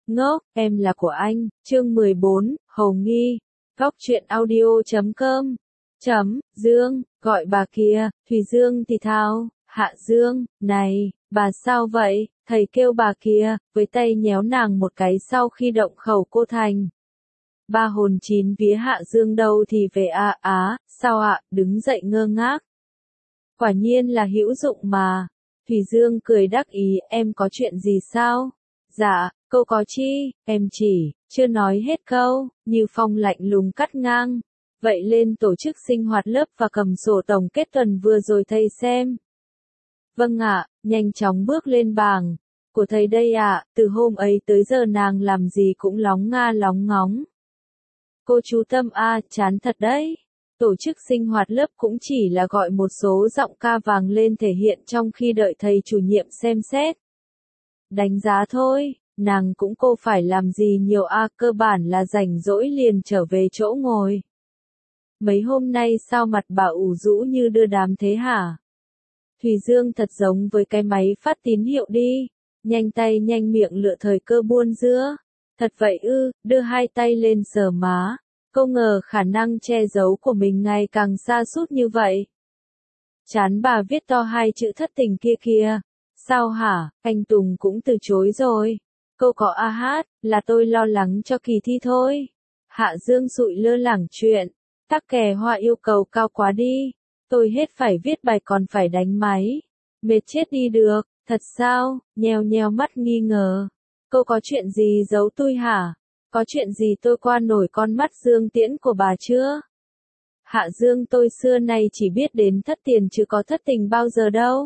Ngốc, em là của anh, chương 14, Hầu Nghi, góc truyện audio.com, Dương, gọi bà kia, Thùy Dương thì thào, Hạ Dương, này, bà sao vậy, thầy kêu bà kia, với tay nhéo nàng một cái sau khi động khẩu cô thành. Ba hồn chín vía Hạ Dương đâu thì về sao ạ, đứng dậy ngơ ngác. Quả nhiên là hữu dụng mà. Thùy Dương cười đắc ý, em có chuyện gì sao? Dạ, câu có chi, em chỉ, chưa nói hết câu, Như Phong lạnh lùng cắt ngang. Vậy lên tổ chức sinh hoạt lớp và cầm sổ tổng kết tuần vừa rồi thầy xem. Vâng ạ, nhanh chóng bước lên bảng. Của thầy đây ạ, từ hôm ấy tới giờ nàng làm gì cũng lóng nga lóng ngóng. Cô chú Tâm chán thật đấy. Tổ chức sinh hoạt lớp cũng chỉ là gọi một số giọng ca vàng lên thể hiện trong khi đợi thầy chủ nhiệm xem xét. Đánh giá thôi, nàng cũng cô phải làm gì nhiều cơ bản là rảnh rỗi liền trở về chỗ ngồi. Mấy hôm nay sao mặt bà ủ rũ như đưa đám thế hả? Thùy Dương thật giống với cái máy phát tín hiệu đi, nhanh tay nhanh miệng lựa thời cơ buôn dưa. Thật vậy đưa hai tay lên sờ má. Cô ngờ khả năng che giấu của mình ngày càng sa sút như vậy. Chán bà viết to hai chữ thất tình kia kìa. Sao hả, anh Tùng cũng từ chối rồi. Cô có là tôi lo lắng cho kỳ thi thôi. Hạ Dương sụi lơ lảng chuyện. Tắc kè hoa yêu cầu cao quá đi. Tôi hết phải viết bài còn phải đánh máy. Mệt chết đi được, thật sao, nheo nheo mắt nghi ngờ. Cô có chuyện gì giấu tôi hả? Có chuyện gì tôi qua nổi con mắt Dương Tiễn của bà chưa? Hạ Dương tôi xưa nay chỉ biết đến thất tiền chứ có thất tình bao giờ đâu.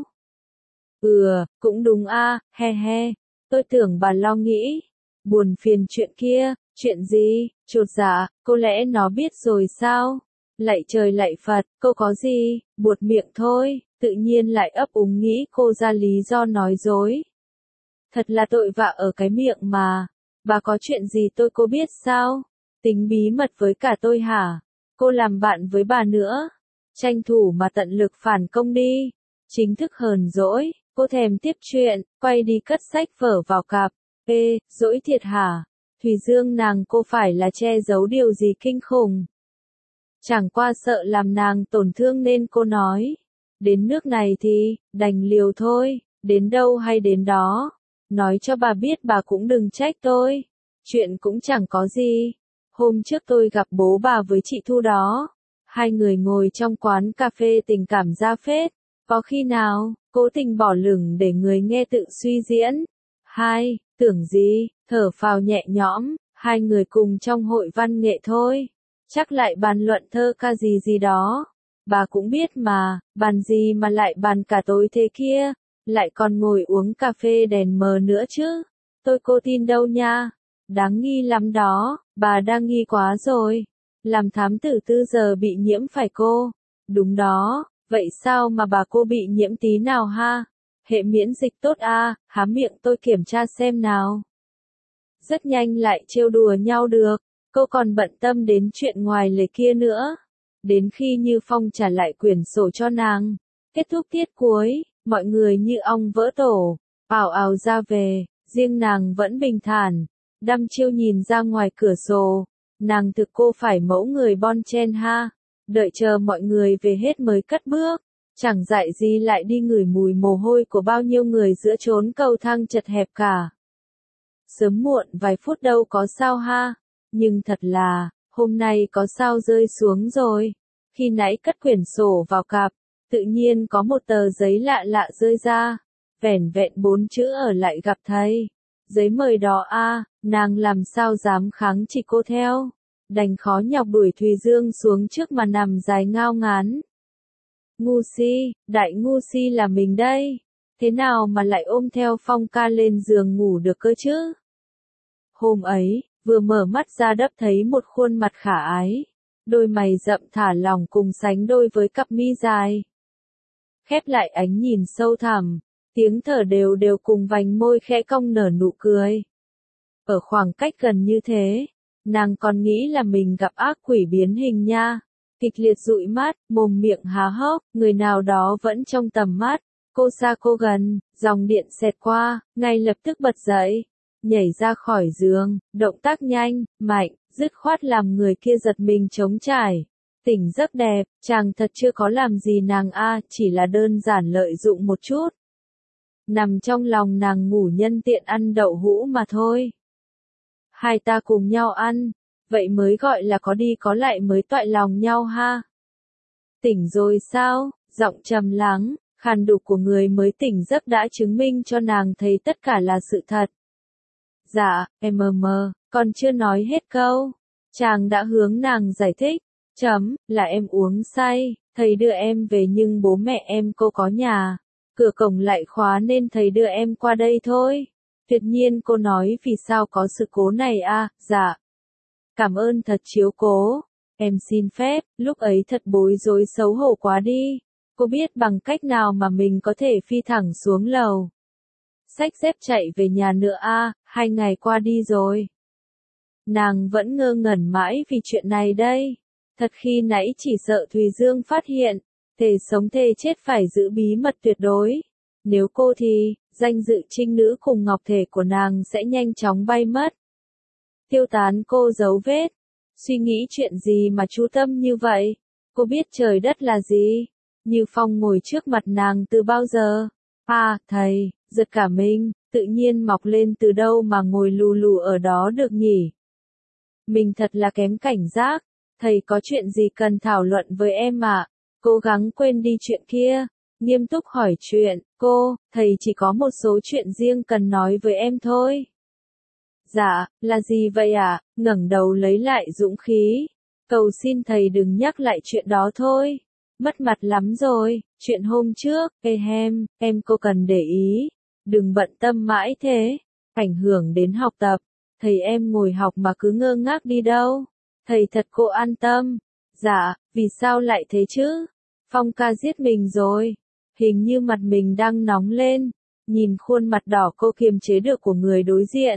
Cũng đúng he he. Tôi tưởng bà lo nghĩ. Buồn phiền chuyện kia, chuyện gì, chột dạ, cô lẽ nó biết rồi sao? Lạy trời lạy Phật, cô có gì, buột miệng thôi, tự nhiên lại ấp úng nghĩ cô ra lý do nói dối. Thật là tội vạ ở cái miệng mà. Bà có chuyện gì cô biết sao? Tính bí mật với cả tôi hả? Cô làm bạn với bà nữa. Tranh thủ mà tận lực phản công đi. Chính thức hờn dỗi, cô thèm tiếp chuyện, quay đi cất sách vở vào cặp. Dỗi thiệt hả? Thùy Dương nàng cô phải là che giấu điều gì kinh khủng. Chẳng qua sợ làm nàng tổn thương nên cô nói. Đến nước này thì, đành liều thôi, đến đâu hay đến đó. Nói cho bà biết bà cũng đừng trách tôi. Chuyện cũng chẳng có gì. Hôm trước tôi gặp bố bà với chị Thu đó. Hai người ngồi trong quán cà phê tình cảm ra phết. Có khi nào, cố tình bỏ lửng để người nghe tự suy diễn. Tưởng gì, thở phào nhẹ nhõm, hai người cùng trong hội văn nghệ thôi. Chắc lại bàn luận thơ ca gì đó. Bà cũng biết mà, bàn gì mà lại bàn cả tối thế kia. Lại còn ngồi uống cà phê đèn mờ nữa chứ. Cô tin đâu nha. Đáng nghi lắm đó, bà đang nghi quá rồi. Làm thám tử 4 giờ bị nhiễm phải cô. Đúng đó, vậy sao mà bà cô bị nhiễm tí nào ha? Hệ miễn dịch tốt há miệng tôi kiểm tra xem nào. Rất nhanh lại trêu đùa nhau được, cô còn bận tâm đến chuyện ngoài lề kia nữa. Đến khi Như Phong trả lại quyển sổ cho nàng, kết thúc tiết cuối. Mọi người như ong vỡ tổ, ào ào ra về, riêng nàng vẫn bình thản, đăm chiêu nhìn ra ngoài cửa sổ. Nàng thực cô phải mẫu người bon chen ha, đợi chờ mọi người về hết mới cất bước, chẳng dại gì lại đi ngửi mùi mồ hôi của bao nhiêu người giữa chốn cầu thang chật hẹp cả. Sớm muộn vài phút đâu có sao ha, nhưng thật là, hôm nay có sao rơi xuống rồi. Khi nãy cất quyển sổ vào cặp, tự nhiên có một tờ giấy lạ lạ rơi ra, vẻn vẹn 4 chữ ở lại gặp thầy. Giấy mời đó nàng làm sao dám kháng chỉ cô theo. Đành khó nhọc đuổi Thùy Dương xuống trước mà nằm dài ngao ngán. Ngu si, đại ngu si là mình đây. Thế nào mà lại ôm theo Phong ca lên giường ngủ được cơ chứ? Hôm ấy, vừa mở mắt ra đắp thấy một khuôn mặt khả ái. Đôi mày rậm thả lỏng cùng sánh đôi với cặp mi dài. Khép lại ánh nhìn sâu thẳm, tiếng thở đều đều cùng vành môi khẽ cong nở nụ cười. Ở khoảng cách gần như thế, nàng còn nghĩ là mình gặp ác quỷ biến hình nha. Kịch liệt dụi mắt, mồm miệng há hốc, người nào đó vẫn trong tầm mắt. Cô xa cô gần, dòng điện xẹt qua, ngay lập tức bật dậy. nhảy ra khỏi giường, động tác nhanh, mạnh, dứt khoát làm người kia giật mình trống trải. Tỉnh giấc đẹp, chàng thật chưa có làm gì nàng chỉ là đơn giản lợi dụng một chút. Nằm trong lòng nàng ngủ nhân tiện ăn đậu hũ mà thôi. Hai ta cùng nhau ăn, vậy mới gọi là có đi có lại mới toại lòng nhau ha. Tỉnh rồi sao? Giọng trầm lắng, khàn đục của người mới tỉnh giấc đã chứng minh cho nàng thấy tất cả là sự thật. Dạ, con chưa nói hết câu. Chàng đã hướng nàng giải thích. Là em uống say, thầy đưa em về nhưng bố mẹ em cô có nhà. Cửa cổng lại khóa nên thầy đưa em qua đây thôi. Tuyệt nhiên cô nói vì sao có sự cố này dạ. Cảm ơn thật chiếu cố. Em xin phép, lúc ấy thật bối rối xấu hổ quá đi. Cô biết bằng cách nào mà mình có thể phi thẳng xuống lầu. Xách dép chạy về nhà nữa 2 ngày qua đi rồi. Nàng vẫn ngơ ngẩn mãi vì chuyện này đây. Thật khi nãy chỉ sợ Thùy Dương phát hiện, thề sống thề chết phải giữ bí mật tuyệt đối. Nếu cô thì, danh dự trinh nữ cùng ngọc thể của nàng sẽ nhanh chóng bay mất. Tiêu tán cô giấu vết. Suy nghĩ chuyện gì mà chú tâm như vậy? Cô biết trời đất là gì? Như Phong ngồi trước mặt nàng từ bao giờ? Thầy, giật cả mình, tự nhiên mọc lên từ đâu mà ngồi lù lù ở đó được nhỉ? Mình thật là kém cảnh giác. Thầy có chuyện gì cần thảo luận với em Cố gắng quên đi chuyện kia. Nghiêm túc hỏi chuyện, thầy chỉ có một số chuyện riêng cần nói với em thôi. Dạ, là gì vậy ngẩng đầu lấy lại dũng khí. Cầu xin thầy đừng nhắc lại chuyện đó thôi. Mất mặt lắm rồi, chuyện hôm trước, em cô cần để ý. Đừng bận tâm mãi thế, ảnh hưởng đến học tập. Thầy em ngồi học mà cứ ngơ ngác đi đâu. Thầy thật cô an tâm. Dạ, vì sao lại thế chứ? Phong ca giết mình rồi. Hình như mặt mình đang nóng lên. Nhìn khuôn mặt đỏ cô kiềm chế được của người đối diện.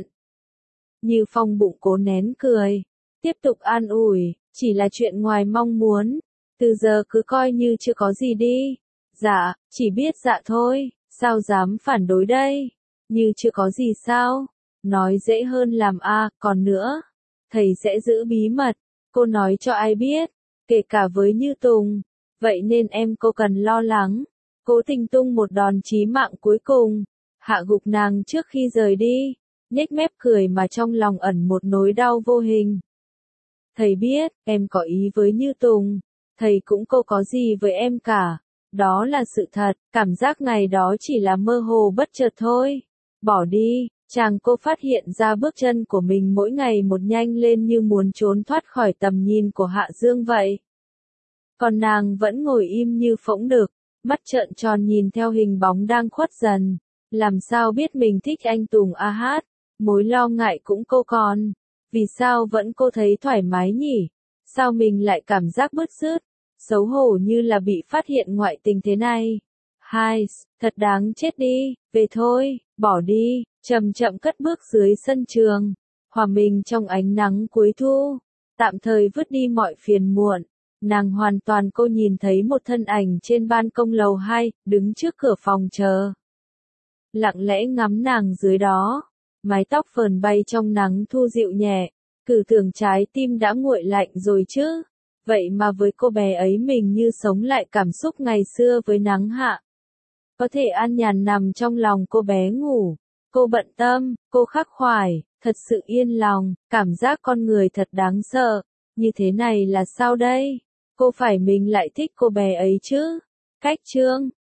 Như Phong bụng cố nén cười. Tiếp tục an ủi, chỉ là chuyện ngoài mong muốn. Từ giờ cứ coi như chưa có gì đi. Dạ, chỉ biết dạ thôi, sao dám phản đối đây? Như chưa có gì sao? Nói dễ hơn làm còn nữa. Thầy sẽ giữ bí mật, cô nói cho ai biết, kể cả với Như Tùng. Vậy nên cô cần lo lắng. Cố Tình tung một đòn chí mạng cuối cùng, hạ gục nàng trước khi rời đi, nhếch mép cười mà trong lòng ẩn một nỗi đau vô hình. Thầy biết, em có ý với Như Tùng, thầy cũng có gì với em cả. Đó là sự thật, cảm giác ngày đó chỉ là mơ hồ bất chợt thôi. Bỏ đi, cô phát hiện ra bước chân của mình mỗi ngày một nhanh lên như muốn trốn thoát khỏi tầm nhìn của Hạ Dương vậy. Còn nàng vẫn ngồi im như phỗng đực, mắt trợn tròn nhìn theo hình bóng đang khuất dần. Làm sao biết mình thích anh Tùng mối lo ngại cũng còn. Vì sao vẫn thấy thoải mái nhỉ? Sao mình lại cảm giác bứt rứt, xấu hổ như là bị phát hiện ngoại tình thế này? Thật đáng chết đi, về thôi, bỏ đi, chậm chậm cất bước dưới sân trường, hòa mình trong ánh nắng cuối thu, tạm thời vứt đi mọi phiền muộn. Nàng hoàn toàn nhìn thấy một thân ảnh trên ban công lầu 2, đứng trước cửa phòng chờ. Lặng lẽ ngắm nàng dưới đó, mái tóc phờn bay trong nắng thu dịu nhẹ, cử tưởng trái tim đã nguội lạnh rồi chứ. Vậy mà với cô bé ấy mình như sống lại cảm xúc ngày xưa với nắng hạ. Có thể an nhàn nằm trong lòng cô bé ngủ. Cô bận tâm, cô khắc khoải, thật sự yên lòng, cảm giác con người thật đáng sợ. Như thế này là sao đây? Cô phải mình lại thích cô bé ấy chứ? Cách chương